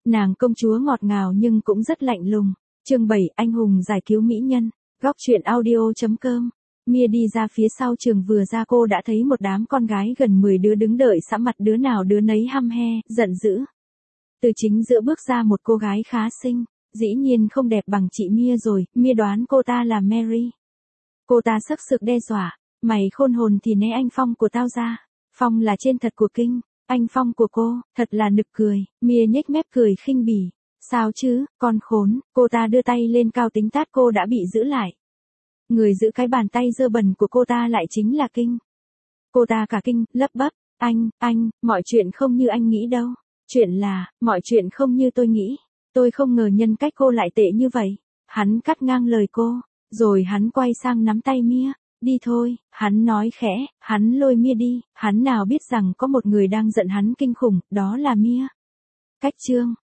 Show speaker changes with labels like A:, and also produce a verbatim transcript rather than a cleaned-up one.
A: Nàng công chúa ngọt ngào nhưng cũng rất lạnh lùng. Chương bảy, anh hùng giải cứu mỹ nhân. Góc truyện audio chấm com. Mia đi ra phía sau trường, vừa ra cô đã thấy một đám con gái gần mười đứa đứng đợi sẵn mặt, đứa nào đứa nấy hăm he, giận dữ. Từ chính giữa bước ra một cô gái khá xinh, dĩ nhiên không đẹp bằng chị Mia rồi, Mia đoán cô ta là Mary. Cô ta sấc sực đe dọa, mày khôn hồn thì né anh Phong của tao ra. Phong là trên thật của Kinh, anh Phong của cô, thật là nực cười. Mia nhếch mép cười khinh bỉ. Sao chứ, con khốn, cô ta đưa tay lên cao tính tát cô đã bị giữ lại. Người giữ cái bàn tay dơ bẩn của cô ta lại chính là Kinh. Cô ta cả kinh, lắp bắp, anh, anh, mọi chuyện không như anh nghĩ đâu. Chuyện là, mọi chuyện không như tôi nghĩ. Tôi không ngờ nhân cách cô lại tệ như vậy. Hắn cắt ngang lời cô, rồi hắn quay sang nắm tay Mia. Đi thôi, hắn nói khẽ, hắn lôi Mia đi, hắn nào biết rằng có một người đang giận hắn kinh khủng, đó là Mia. Cách chương